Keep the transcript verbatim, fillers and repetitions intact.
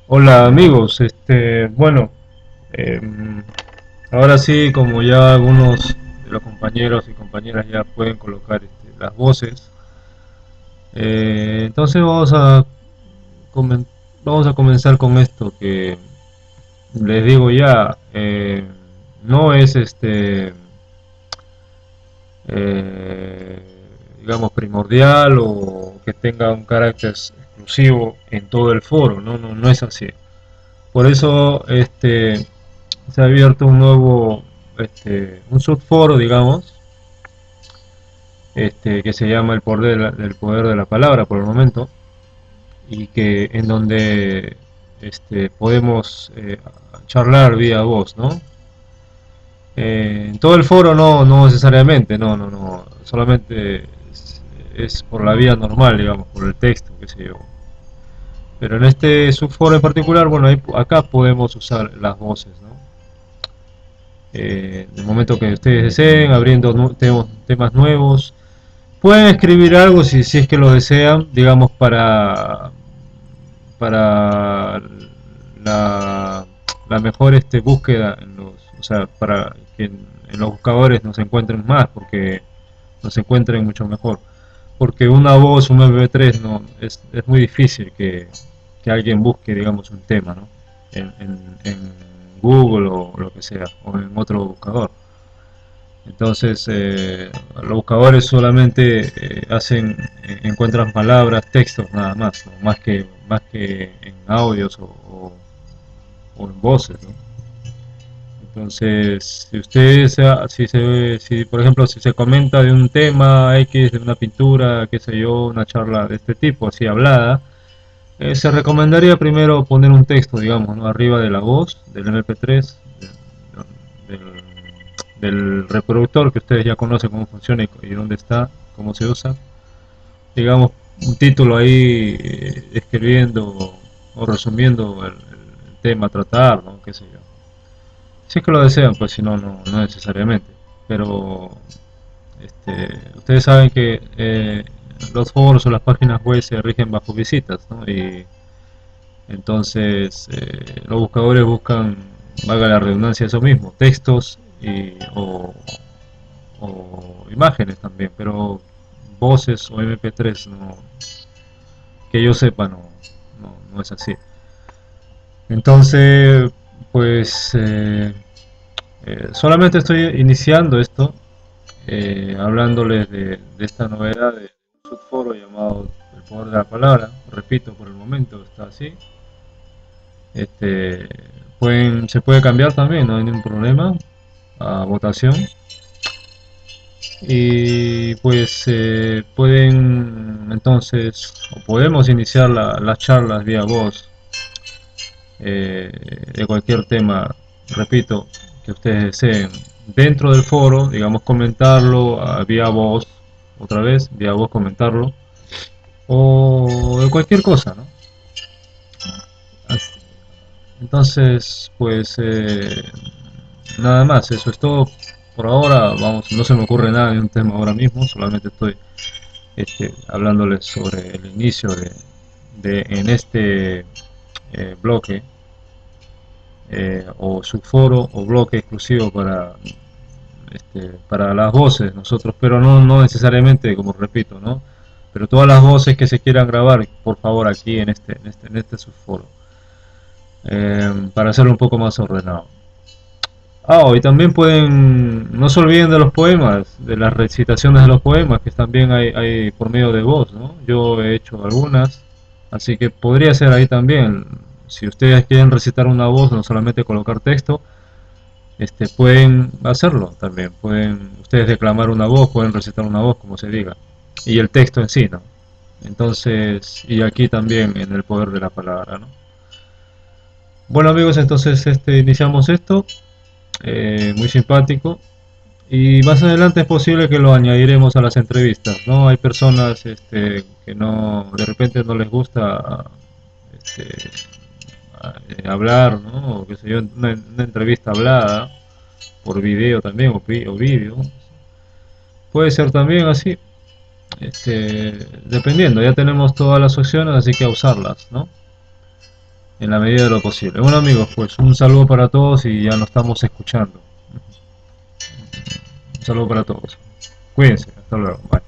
Hola amigos, este, bueno, em, ahora sí, como ya algunos de los compañeros y compañeras ya pueden colocar este, las voces, eh, entonces vamos a comen- vamos a comenzar con esto que les digo ya, eh, no es este, eh, digamos primordial o que tenga un carácter exclusivo en todo el foro, no, no, no es así. Por eso, este, se ha abierto un nuevo, este, un subforo, digamos, este, que se llama el poder de la, el poder de la palabra por el momento, y que en donde este, podemos eh, charlar vía voz, ¿no? Eh, en todo el foro no, no necesariamente, no, no, no, solamente es, es por la vía normal, digamos, por el texto, qué sé yo. Pero en este subforo en particular, bueno, ahí, acá podemos usar las voces, ¿no? Eh, en el momento que ustedes deseen, abriendo nu- temos- temas nuevos. Pueden escribir algo si, si es que lo desean, digamos, para, para la, la mejor este, búsqueda, en los, o sea, para que en, en los buscadores nos encuentren más, porque nos encuentren mucho mejor. Porque una voz, un M P tres, no, es, es muy difícil que, que alguien busque, digamos, un tema, ¿no? En, en, en Google o lo que sea, o en otro buscador. Entonces, eh, los buscadores solamente eh, hacen, eh, encuentran palabras, textos nada más, ¿no? Más que, más que en audios o, o- o en voces, ¿no? Entonces, si usted, se- si, se, si por ejemplo, si se comenta de un tema X, de una pintura, qué sé yo, una charla de este tipo, así hablada, eh, se recomendaría primero poner un texto, digamos, ¿no? Arriba de la voz, del M P tres, del, del reproductor que ustedes ya conocen cómo funciona y, y dónde está, cómo se usa. Digamos, un título ahí eh, escribiendo o resumiendo el, el tema a tratar, ¿no? Qué sé yo. Si es que lo desean, pues si no, no, no necesariamente. Pero este, ustedes saben que eh, los foros o las páginas web se rigen bajo visitas, ¿no? Y entonces eh, los buscadores buscan, valga la redundancia, eso mismo, textos y, o, o imágenes también, pero voces o M P tres no, que yo sepa no, no, no es así. Entonces, pues eh, eh, solamente estoy iniciando esto, eh, hablándoles de, de esta novedad de un subforo llamado El Poder de la Palabra. Repito, por el momento está así. Este, pueden, se puede cambiar también, no hay ningún problema, a votación. Y pues eh, pueden entonces, o podemos iniciar la- las charlas vía voz eh, de cualquier tema, repito, que ustedes deseen. Dentro del foro, digamos, comentarlo ah, vía voz, otra vez, vía voz comentarlo, o de cualquier cosa, ¿no? Así- Entonces, pues eh, nada más, eso es todo por ahora. Vamos, no se me ocurre nada de un tema ahora mismo, solamente estoy este, hablándoles sobre el inicio de, de en este eh, bloque eh, o subforo o bloque exclusivo para este, para las voces nosotros, pero no, no necesariamente, como repito, ¿no? Pero todas las voces que se quieran grabar, por favor, aquí en este, en este, en este subforo, eh, para hacerlo un poco más ordenado. Ah, oh, y también pueden, no se olviden de los poemas, de las recitaciones de los poemas, que también hay, hay por medio de voz, ¿no? Yo he hecho algunas, así que podría ser ahí también. Si ustedes quieren recitar una voz, no solamente colocar texto, este, pueden hacerlo también. Pueden ustedes declamar una voz, pueden recitar una voz, como se diga. Y el texto en sí, ¿no? Entonces, y aquí también en el poder de la palabra, ¿no? Bueno amigos, entonces este, iniciamos esto, eh, muy simpático. Y más adelante es posible que lo añadiremos a las entrevistas, ¿no? Hay personas este, que no, de repente no les gusta este, a- hablar, ¿no? O qué sé yo, una, una entrevista hablada por video también o, pi- o vídeo. Puede ser también así, este, dependiendo, ya tenemos todas las opciones, así que a usarlas, ¿no? en la medida de lo posible. Bueno amigos, pues un saludo para todos y ya nos estamos escuchando. Un saludo para todos. Cuídense, hasta luego. Bye.